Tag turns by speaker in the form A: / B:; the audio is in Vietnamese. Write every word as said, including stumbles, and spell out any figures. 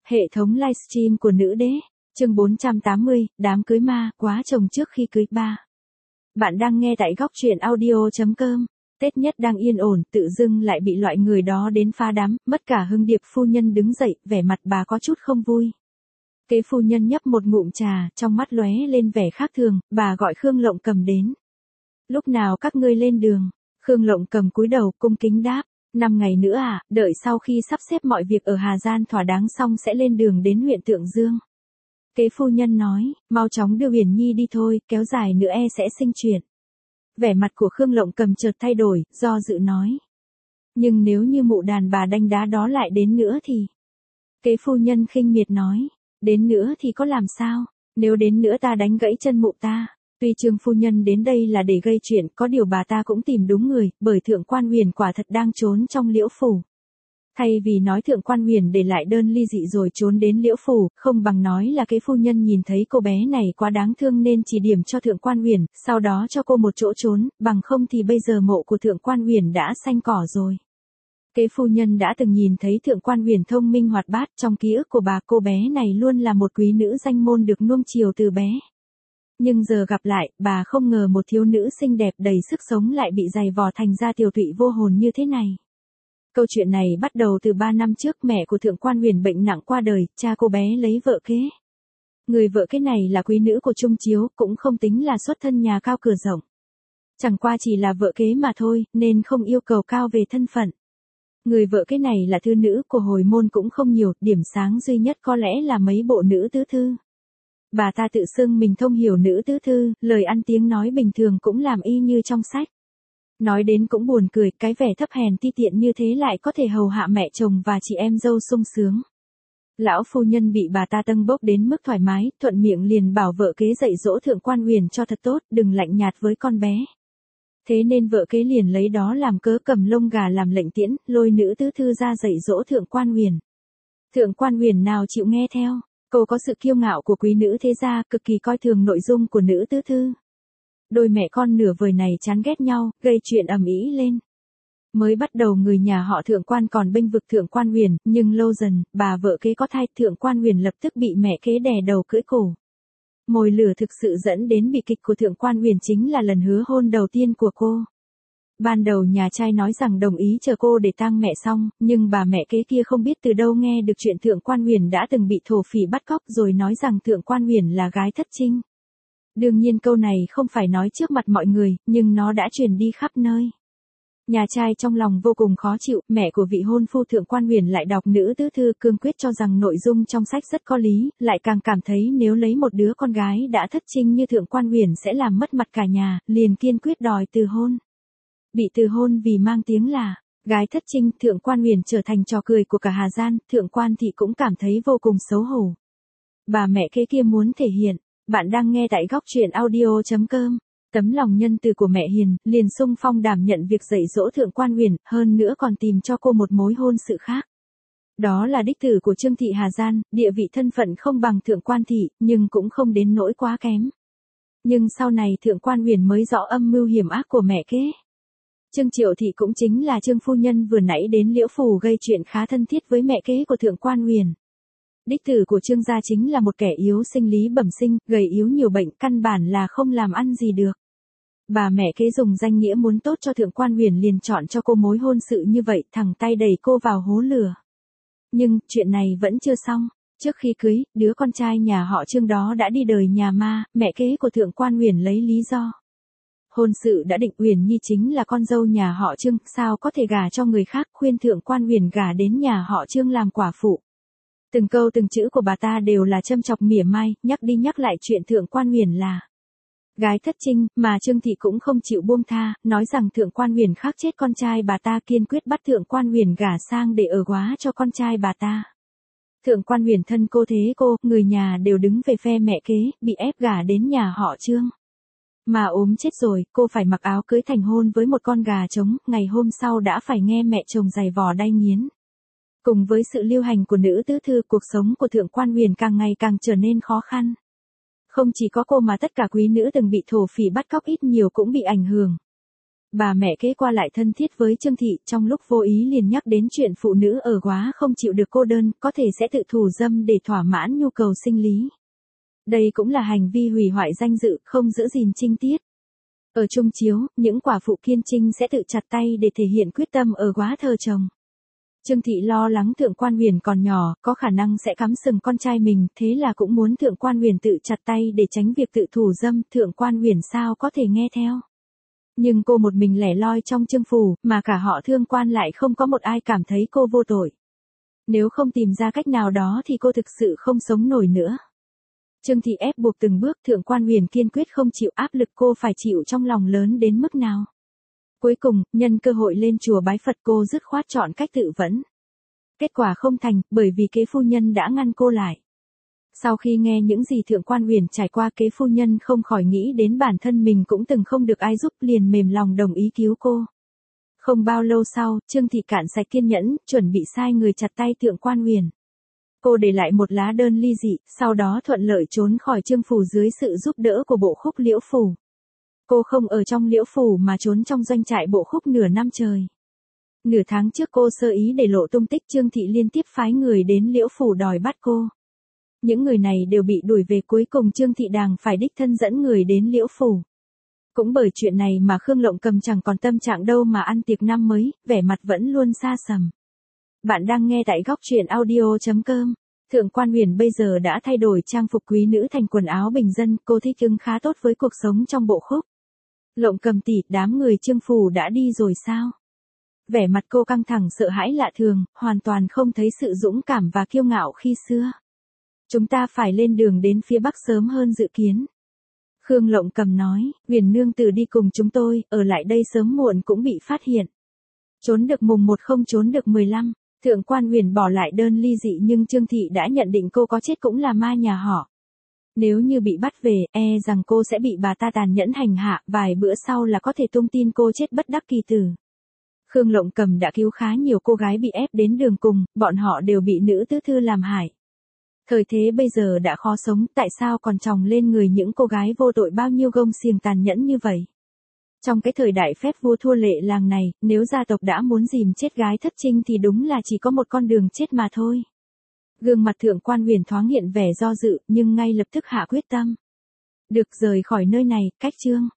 A: Hệ thống livestream của nữ đế, chương bốn trăm tám mươi, đám cưới ma, quá chồng trước khi cưới ba. Bạn đang nghe tại góc truyện audio chấm com. Tết nhất đang yên ổn, tự dưng lại bị loại người đó đến phá đám, mất cả hưng. Điệp phu nhân đứng dậy, vẻ mặt bà có chút không vui. Kế phu nhân nhấp một ngụm trà, trong mắt lóe lên vẻ khác thường, bà gọi Khương Lộng Cầm đến. Lúc nào các ngươi lên đường? Khương Lộng Cầm cúi đầu, cung kính đáp. Năm ngày nữa à, đợi sau khi sắp xếp mọi việc ở Hà Giang thỏa đáng xong sẽ lên đường đến huyện Tượng Dương. Kế phu nhân nói, mau chóng đưa Huyền Nhi đi thôi, kéo dài nữa e sẽ sinh chuyện. Vẻ mặt của Khương Lộng Cầm chợt thay đổi, do dự nói. Nhưng nếu như mụ đàn bà đanh đá đó lại đến nữa thì... Kế phu nhân khinh miệt nói, đến nữa thì có làm sao, nếu đến nữa ta đánh gãy chân mụ ta. Tuy Trương phu nhân đến đây là để gây chuyện, có điều bà ta cũng tìm đúng người, bởi Thượng Quan Huyền quả thật đang trốn trong Liễu phủ. Thay vì nói Thượng Quan Huyền để lại đơn ly dị rồi trốn đến Liễu phủ, không bằng nói là kế phu nhân nhìn thấy cô bé này quá đáng thương nên chỉ điểm cho Thượng Quan Huyền, sau đó cho cô một chỗ trốn, bằng không thì bây giờ mộ của Thượng Quan Huyền đã xanh cỏ rồi. Kế phu nhân đã từng nhìn thấy Thượng Quan Huyền thông minh hoạt bát, trong ký ức của bà cô bé này luôn là một quý nữ danh môn được nuông chiều từ bé. Nhưng giờ gặp lại, bà không ngờ một thiếu nữ xinh đẹp đầy sức sống lại bị dày vò thành ra tiều tụy vô hồn như thế này. Câu chuyện này bắt đầu từ ba năm trước, mẹ của Thượng Quan Huyền bệnh nặng qua đời, cha cô bé lấy vợ kế. Người vợ kế này là quý nữ của Trung Chiếu, cũng không tính là xuất thân nhà cao cửa rộng. Chẳng qua chỉ là vợ kế mà thôi, nên không yêu cầu cao về thân phận. Người vợ kế này là thư nữ của hồi môn cũng không nhiều, điểm sáng duy nhất có lẽ là mấy bộ nữ tứ thư. Bà ta tự xưng mình thông hiểu nữ tứ thư, lời ăn tiếng nói bình thường cũng làm y như trong sách. Nói đến cũng buồn cười, cái vẻ thấp hèn ti tiện như thế lại có thể hầu hạ mẹ chồng và chị em dâu sung sướng. Lão phu nhân bị bà ta tâng bốc đến mức thoải mái, thuận miệng liền bảo vợ kế dạy dỗ Thượng Quan Huyền cho thật tốt, đừng lạnh nhạt với con bé. Thế nên vợ kế liền lấy đó làm cớ cầm lông gà làm lệnh tiễn, lôi nữ tứ thư ra dạy dỗ Thượng Quan Huyền. Thượng Quan Huyền nào chịu nghe theo. Cô có sự kiêu ngạo của quý nữ thế gia, cực kỳ coi thường nội dung của nữ tứ thư. Đôi mẹ con nửa vời này chán ghét nhau, gây chuyện ầm ĩ lên. Mới bắt đầu người nhà họ Thượng Quan còn bênh vực Thượng Quan Huyền, nhưng lâu dần, bà vợ kế có thai, Thượng Quan Huyền lập tức bị mẹ kế đè đầu cưỡi cổ. Mồi lửa thực sự dẫn đến bi kịch của Thượng Quan Huyền chính là lần hứa hôn đầu tiên của cô. Ban đầu nhà trai nói rằng đồng ý chờ cô để tang mẹ xong, nhưng bà mẹ kế kia không biết từ đâu nghe được chuyện Thượng Quan Huyền đã từng bị thổ phỉ bắt cóc rồi nói rằng Thượng Quan Huyền là gái thất trinh. Đương nhiên câu này không phải nói trước mặt mọi người, nhưng nó đã truyền đi khắp nơi. Nhà trai trong lòng vô cùng khó chịu, mẹ của vị hôn phu Thượng Quan Huyền lại đọc nữ tứ thư cương quyết cho rằng nội dung trong sách rất có lý, lại càng cảm thấy nếu lấy một đứa con gái đã thất trinh như Thượng Quan Huyền sẽ làm mất mặt cả nhà, liền kiên quyết đòi từ hôn. Bị từ hôn vì mang tiếng là gái thất trinh, Thượng Quan Huyền trở thành trò cười của cả Hà Giang, Thượng Quan thị cũng cảm thấy vô cùng xấu hổ. Bà mẹ kế kia muốn thể hiện, bạn đang nghe tại góc truyện audio chấm com. Tấm lòng nhân từ của mẹ hiền, liền xung phong đảm nhận việc dạy dỗ Thượng Quan Huyền, hơn nữa còn tìm cho cô một mối hôn sự khác. Đó là đích tử của Trương thị Hà Giang, địa vị thân phận không bằng Thượng Quan thị, nhưng cũng không đến nỗi quá kém. Nhưng sau này Thượng Quan Huyền mới rõ âm mưu hiểm ác của mẹ kế. Trương Triệu thị cũng chính là Trương phu nhân vừa nãy đến Liễu phủ gây chuyện khá thân thiết với mẹ kế của Thượng Quan Huyền. Đích tử của Trương gia chính là một kẻ yếu sinh lý bẩm sinh, gầy yếu nhiều bệnh, căn bản là không làm ăn gì được. Bà mẹ kế dùng danh nghĩa muốn tốt cho Thượng Quan Huyền liền chọn cho cô mối hôn sự như vậy, thẳng tay đẩy cô vào hố lửa. Nhưng, chuyện này vẫn chưa xong. Trước khi cưới, đứa con trai nhà họ Trương đó đã đi đời nhà ma, mẹ kế của Thượng Quan Huyền lấy lý do. Hôn sự đã định, Huyền Nhi chính là con dâu nhà họ Trương, sao có thể gả cho người khác, khuyên Thượng Quan Huyền gả đến nhà họ Trương làm quả phụ. Từng câu từng chữ của bà ta đều là châm chọc mỉa mai, nhắc đi nhắc lại chuyện Thượng Quan Huyền là gái thất trinh, mà Trương thị cũng không chịu buông tha, nói rằng Thượng Quan Huyền khắc chết con trai bà ta, kiên quyết bắt Thượng Quan Huyền gả sang để ở góa cho con trai bà ta. Thượng Quan Huyền thân cô thế cô, người nhà đều đứng về phe mẹ kế, bị ép gả đến nhà họ Trương. Mà ốm chết rồi, cô phải mặc áo cưới thành hôn với một con gà trống, ngày hôm sau đã phải nghe mẹ chồng giày vò đay nghiến. Cùng với sự lưu hành của nữ tứ thư, cuộc sống của Thượng Quan Huyền càng ngày càng trở nên khó khăn. Không chỉ có cô mà tất cả quý nữ từng bị thổ phỉ bắt cóc ít nhiều cũng bị ảnh hưởng. Bà mẹ kế qua lại thân thiết với Trương Thị, trong lúc vô ý liền nhắc đến chuyện phụ nữ ở Góa không chịu được cô đơn, có thể sẽ tự thủ dâm để thỏa mãn nhu cầu sinh lý. Đây cũng là hành vi hủy hoại danh dự, không giữ gìn trinh tiết. Ở Trung Chiếu, những quả phụ kiên trinh sẽ tự chặt tay để thể hiện quyết tâm ở Góa thờ chồng. Trương Thị lo lắng Thượng Quan Huyền còn nhỏ, có khả năng sẽ cắm sừng con trai mình, thế là cũng muốn Thượng Quan Huyền tự chặt tay để tránh việc tự thủ dâm, Thượng Quan Huyền sao có thể nghe theo. Nhưng cô một mình lẻ loi trong Trương phủ, mà cả họ Thương Quan lại không có một ai cảm thấy cô vô tội. Nếu không tìm ra cách nào đó thì cô thực sự không sống nổi nữa. Trương Thị ép buộc từng bước, Thượng Quan Huyền kiên quyết không chịu, áp lực cô phải chịu trong lòng lớn đến mức nào. Cuối cùng, nhân cơ hội lên chùa bái Phật, cô dứt khoát chọn cách tự vẫn. Kết quả không thành, bởi vì kế phu nhân đã ngăn cô lại. Sau khi nghe những gì Thượng Quan Huyền trải qua, kế phu nhân không khỏi nghĩ đến bản thân mình cũng từng không được ai giúp, liền mềm lòng đồng ý cứu cô. Không bao lâu sau, Trương Thị cạn sạch kiên nhẫn, chuẩn bị sai người chặt tay Thượng Quan Huyền. Cô để lại một lá đơn ly dị, sau đó thuận lợi trốn khỏi Trương phủ dưới sự giúp đỡ của Bộ Khúc Liễu phủ. Cô không ở trong Liễu phủ mà trốn trong doanh trại Bộ Khúc nửa năm trời. Nửa tháng trước cô sơ ý để lộ tung tích, Trương Thị liên tiếp phái người đến Liễu phủ đòi bắt cô. Những người này đều bị đuổi về, cuối cùng Trương Thị đàng phải đích thân dẫn người đến Liễu phủ. Cũng bởi chuyện này mà Khương Lộng Cầm chẳng còn tâm trạng đâu mà ăn tiệc năm mới, vẻ mặt vẫn luôn xa sầm. Bạn đang nghe tại góc truyện audio chấm com. Thượng Quan Huyền bây giờ đã thay đổi trang phục quý nữ thành quần áo bình dân, cô thích ứng khá tốt với cuộc sống trong Bộ Khúc. Lộng Cầm tỷ, đám người Trương phủ đã đi rồi sao? Vẻ mặt cô căng thẳng sợ hãi lạ thường, hoàn toàn không thấy sự dũng cảm và kiêu ngạo khi xưa. Chúng ta phải lên đường đến phía Bắc sớm hơn dự kiến. Khương Lộng Cầm nói, Huyền nương tử đi cùng chúng tôi, ở lại đây sớm muộn cũng bị phát hiện. Trốn được mùng một không trốn được mười lăm. Thượng Quan Huyền bỏ lại đơn ly dị, nhưng Trương Thị đã nhận định cô có chết cũng là ma nhà họ. Nếu như bị bắt về, e rằng cô sẽ bị bà ta tàn nhẫn hành hạ, vài bữa sau là có thể tung tin cô chết bất đắc kỳ tử. Khương Lộng Cầm đã cứu khá nhiều cô gái bị ép đến đường cùng, bọn họ đều bị nữ tứ thư làm hại. Thời thế bây giờ đã khó sống, tại sao còn chồng lên người những cô gái vô tội bao nhiêu gông xiềng tàn nhẫn như vậy? Trong cái thời đại phép vua thua lệ làng này, nếu gia tộc đã muốn dìm chết gái thất trinh thì đúng là chỉ có một con đường chết mà thôi. Gương mặt Thượng Quan Huyền thoáng hiện vẻ do dự, nhưng ngay lập tức hạ quyết tâm. Được, rời khỏi nơi này, cách Trương